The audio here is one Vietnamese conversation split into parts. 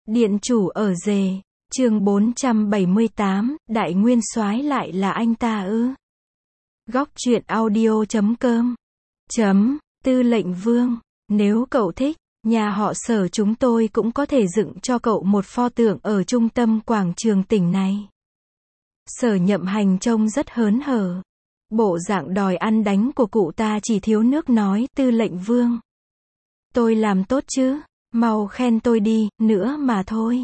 Điện chủ ở rề, chương 478, Đại Nguyên Soái lại là anh ta ư? Góc truyện audio.com Tư lệnh Vương, nếu cậu thích, nhà họ Sở chúng tôi cũng có thể dựng cho cậu một pho tượng ở trung tâm quảng trường tỉnh này. Sở Nhậm Hành trông rất hớn hở. Bộ dạng đòi ăn đánh của cụ ta chỉ thiếu nước nói, Tư lệnh Vương. Tôi làm tốt chứ, mau khen tôi đi, nữa mà thôi.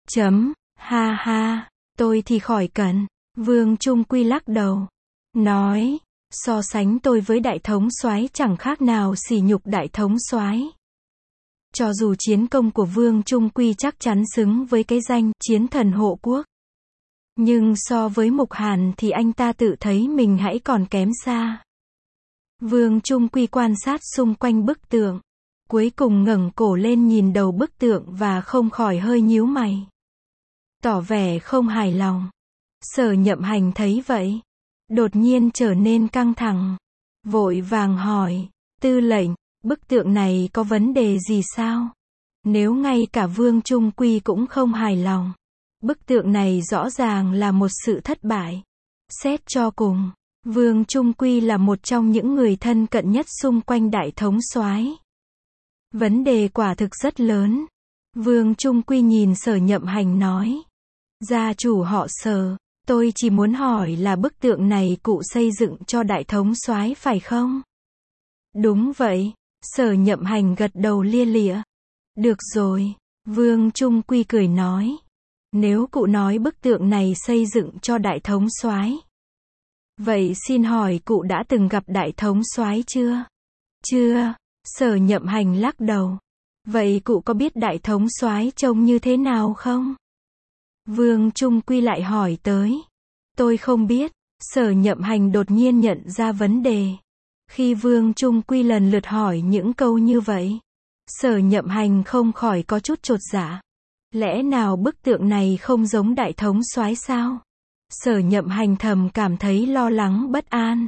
Ha ha, tôi thì khỏi cần. Vương Trung Quy lắc đầu. Nói, so sánh tôi với đại thống soái chẳng khác nào sỉ nhục đại thống soái. Cho dù chiến công của Vương Trung Quy chắc chắn xứng với cái danh chiến thần hộ quốc. Nhưng so với Mục Hàn thì anh ta tự thấy mình hãy còn kém xa. Vương Trung Quy quan sát xung quanh bức tượng. Cuối cùng ngẩng cổ lên nhìn đầu bức tượng và không khỏi hơi nhíu mày. Tỏ vẻ không hài lòng. Sở Nhậm Hành thấy vậy. Đột nhiên trở nên căng thẳng. Vội vàng hỏi, Tư lệnh, bức tượng này có vấn đề gì sao? Nếu ngay cả Vương Trung Quy cũng không hài lòng. Bức tượng này rõ ràng là một sự thất bại. Xét cho cùng, Vương Trung Quy là một trong những người thân cận nhất xung quanh đại thống soái. Vấn đề quả thực rất lớn. Vương Trung Quy nhìn Sở Nhậm Hành nói. Gia chủ họ Sở, tôi chỉ muốn hỏi là bức tượng này cụ xây dựng cho đại thống soái phải không? Đúng vậy, Sở Nhậm Hành gật đầu lia lịa. Được rồi, Vương Trung Quy cười nói. Nếu cụ nói bức tượng này xây dựng cho đại thống soái, vậy xin hỏi cụ đã từng gặp đại thống soái chưa? Chưa. Sở Nhậm Hành lắc đầu. Vậy cụ có biết đại thống soái trông như thế nào không? Vương Trung Quy lại hỏi tới. Tôi không biết. Sở Nhậm Hành đột nhiên nhận ra vấn đề. Khi Vương Trung Quy lần lượt hỏi những câu như vậy, Sở Nhậm Hành không khỏi có chút chột dạ. Lẽ nào bức tượng này không giống đại thống soái sao? Sở Nhậm Hành thầm cảm thấy lo lắng bất an.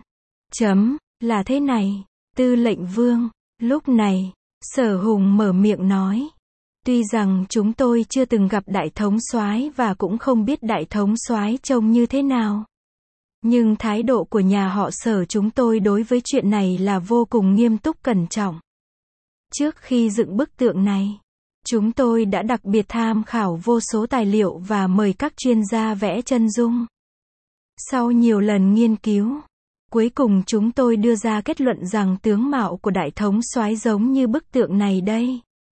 Là thế này, Tư lệnh Vương. Lúc này, Sở Hùng mở miệng nói. Tuy rằng chúng tôi chưa từng gặp đại thống soái và cũng không biết đại thống soái trông như thế nào. Nhưng thái độ của nhà họ Sở chúng tôi đối với chuyện này là vô cùng nghiêm túc cẩn trọng. Trước khi dựng bức tượng này, chúng tôi đã đặc biệt tham khảo vô số tài liệu và mời các chuyên gia vẽ chân dung. Sau nhiều lần nghiên cứu, cuối cùng chúng tôi đưa ra kết luận rằng tướng mạo của đại thống soái giống như bức tượng này đây.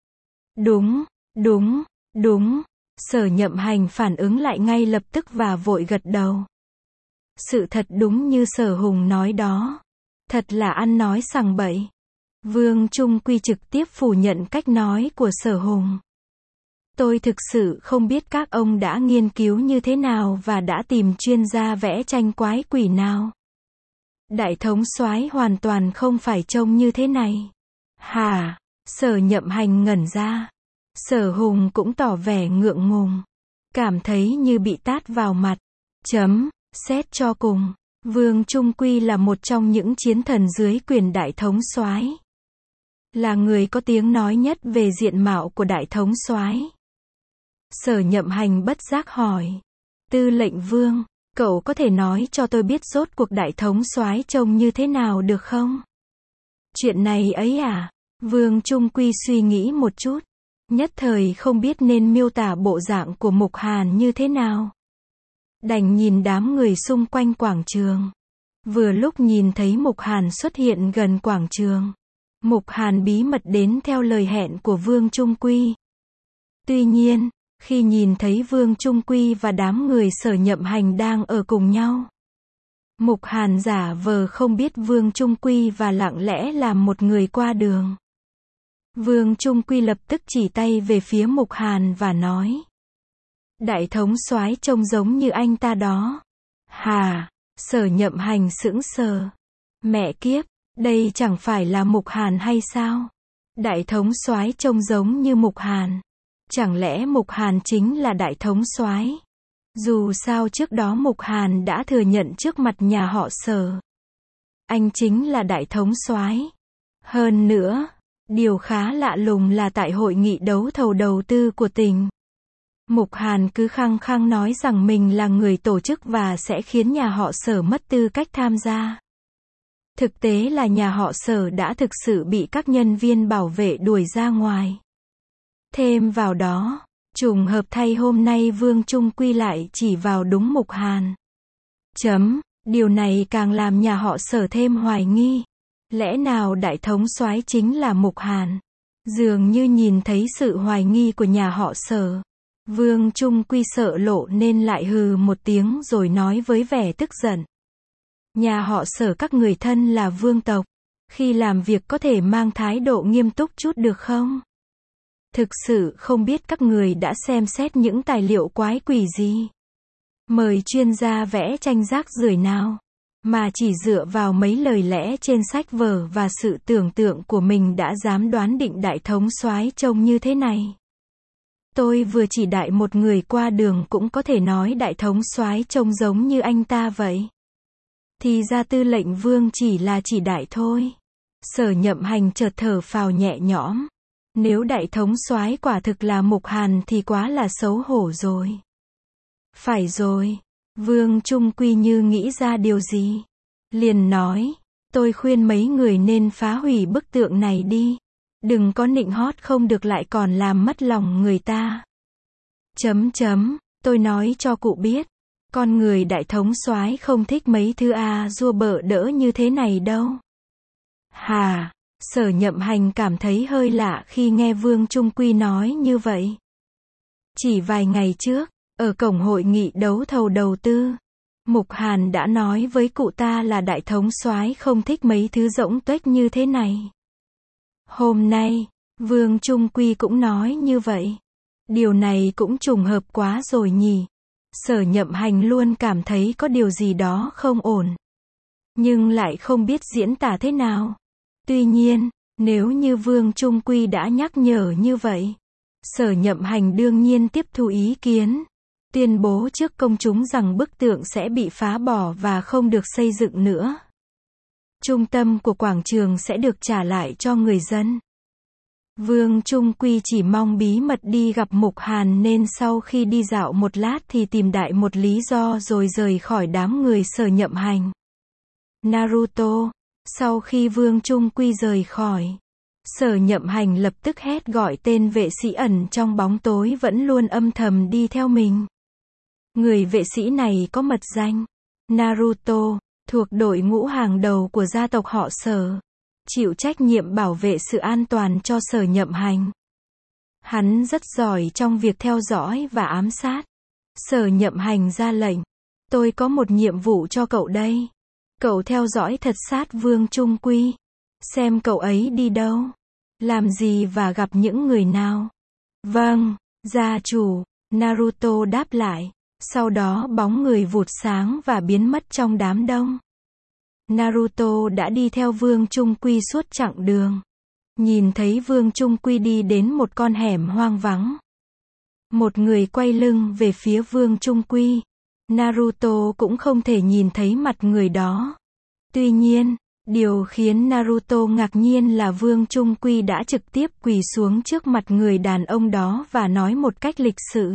Đúng. Sở Nhậm Hành phản ứng lại ngay lập tức và vội gật đầu. Sự thật đúng như Sở Hùng nói đó. Thật là ăn nói sằng bậy. Vương Trung Quy trực tiếp phủ nhận cách nói của Sở Hùng. Tôi thực sự không biết các ông đã nghiên cứu như thế nào và đã tìm chuyên gia vẽ tranh quái quỷ nào. Đại thống soái hoàn toàn không phải trông như thế này. Hả? Sở Nhậm Hành ngẩn ra. Sở Hùng cũng tỏ vẻ ngượng ngùng. Cảm thấy như bị tát vào mặt. Xét cho cùng, Vương Trung Quy là một trong những chiến thần dưới quyền đại thống soái. Là người có tiếng nói nhất về diện mạo của đại thống soái. Sở Nhậm Hành bất giác hỏi. Tư lệnh Vương, cậu có thể nói cho tôi biết rốt cuộc đại thống soái trông như thế nào được không? Chuyện này ấy à? Vương Trung Quy suy nghĩ một chút. Nhất thời không biết nên miêu tả bộ dạng của Mục Hàn như thế nào. Đành nhìn đám người xung quanh quảng trường. Vừa lúc nhìn thấy Mục Hàn xuất hiện gần quảng trường. Mục Hàn bí mật đến theo lời hẹn của Vương Trung Quy. Tuy nhiên, khi nhìn thấy Vương Trung Quy và đám người Sở Nhậm Hành đang ở cùng nhau, Mục Hàn giả vờ không biết Vương Trung Quy và lặng lẽ làm một người qua đường. Vương Trung Quy lập tức chỉ tay về phía Mục Hàn và nói. Đại thống soái trông giống như anh ta đó. Hà, Sở Nhậm Hành sững sờ. Mẹ kiếp, đây chẳng phải là Mục Hàn hay sao? Đại thống soái trông giống như Mục Hàn. Chẳng lẽ Mục Hàn chính là đại thống soái? Dù sao trước đó Mục Hàn đã thừa nhận trước mặt nhà họ Sở. Anh chính là đại thống soái. Hơn nữa, điều khá lạ lùng là tại hội nghị đấu thầu đầu tư của tỉnh. Mục Hàn cứ khăng khăng nói rằng mình là người tổ chức và sẽ khiến nhà họ Sở mất tư cách tham gia. Thực tế là nhà họ Sở đã thực sự bị các nhân viên bảo vệ đuổi ra ngoài. Thêm vào đó, trùng hợp thay hôm nay Vương Trung Quy lại chỉ vào đúng Mục Hàn. Điều này càng làm nhà họ Sở thêm hoài nghi. Lẽ nào đại thống soái chính là Mục Hàn? Dường như nhìn thấy sự hoài nghi của nhà họ Sở. Vương Trung Quy sợ lộ nên lại hừ một tiếng rồi nói với vẻ tức giận. Nhà họ Sở các người thân là vương tộc. Khi làm việc có thể mang thái độ nghiêm túc chút được không? Thực sự không biết các người đã xem xét những tài liệu quái quỷ gì. Mời chuyên gia vẽ tranh rác rưởi nào. Mà chỉ dựa vào mấy lời lẽ trên sách vở và sự tưởng tượng của mình đã dám đoán định đại thống soái trông như thế này. Tôi vừa chỉ đại một người qua đường cũng có thể nói đại thống soái trông giống như anh ta vậy. Thì ra Tư lệnh Vương chỉ là chỉ đại thôi. Sở Nhậm Hành chợt thở phào nhẹ nhõm. Nếu đại thống soái quả thực là Mục Hàn thì quá là xấu hổ rồi. Phải rồi. Vương Trung Quy như nghĩ ra điều gì. Liền nói, tôi khuyên mấy người nên phá hủy bức tượng này đi. Đừng có nịnh hót không được lại còn làm mất lòng người ta. Tôi nói cho cụ biết. Con người đại thống soái không thích mấy thứ dua bợ đỡ như thế này đâu. Hà, Sở Nhậm Hành cảm thấy hơi lạ khi nghe Vương Trung Quy nói như vậy. Chỉ vài ngày trước, ở cổng hội nghị đấu thầu đầu tư, Mục Hàn đã nói với cụ ta là đại thống soái không thích mấy thứ rỗng tuếch như thế này. Hôm nay, Vương Trung Quy cũng nói như vậy. Điều này cũng trùng hợp quá rồi nhỉ. Sở Nhậm Hành luôn cảm thấy có điều gì đó không ổn. Nhưng lại không biết diễn tả thế nào. Tuy nhiên, nếu như Vương Trung Quy đã nhắc nhở như vậy, Sở Nhậm Hành đương nhiên tiếp thu ý kiến. Tuyên bố trước công chúng rằng bức tượng sẽ bị phá bỏ và không được xây dựng nữa. Trung tâm của quảng trường sẽ được trả lại cho người dân. Vương Trung Quy chỉ mong bí mật đi gặp Mục Hàn nên sau khi đi dạo một lát thì tìm đại một lý do rồi rời khỏi đám người Sở Nhậm Hành. Naruto. Sau khi Vương Trung Quy rời khỏi, Sở Nhậm Hành lập tức hét gọi tên vệ sĩ ẩn trong bóng tối vẫn luôn âm thầm đi theo mình. Người vệ sĩ này có mật danh Naruto, thuộc đội ngũ hàng đầu của gia tộc họ Sở, chịu trách nhiệm bảo vệ sự an toàn cho Sở Nhậm Hành. Hắn rất giỏi trong việc theo dõi và ám sát. Sở Nhậm Hành ra lệnh, tôi có một nhiệm vụ cho cậu đây. Cậu theo dõi thật sát Vương Trung Quy, xem cậu ấy đi đâu, làm gì và gặp những người nào. Vâng, gia chủ, Naruto đáp lại. Sau đó bóng người vụt sáng và biến mất trong đám đông. Naruto đã đi theo Vương Trung Quy suốt chặng đường. Nhìn thấy Vương Trung Quy đi đến một con hẻm hoang vắng. Một người quay lưng về phía Vương Trung Quy. Naruto cũng không thể nhìn thấy mặt người đó. Tuy nhiên, điều khiến Naruto ngạc nhiên là Vương Trung Quy đã trực tiếp quỳ xuống trước mặt người đàn ông đó và nói một cách lịch sự.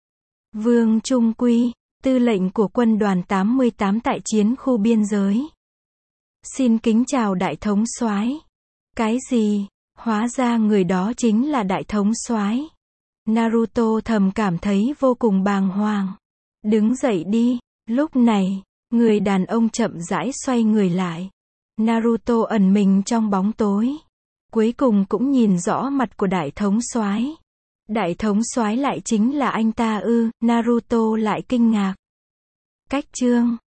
Vương Trung Quy, tư lệnh của quân đoàn 88 tại chiến khu biên giới. Xin kính chào đại thống soái. Cái gì? Hóa ra người đó chính là đại thống soái. Naruto thầm cảm thấy vô cùng bàng hoàng. Đứng dậy đi. Lúc này, người đàn ông chậm rãi xoay người lại. Naruto ẩn mình trong bóng tối. Cuối cùng cũng nhìn rõ mặt của đại thống soái. Đại thống soái lại chính là anh ta ư? Naruto lại kinh ngạc. Cách chương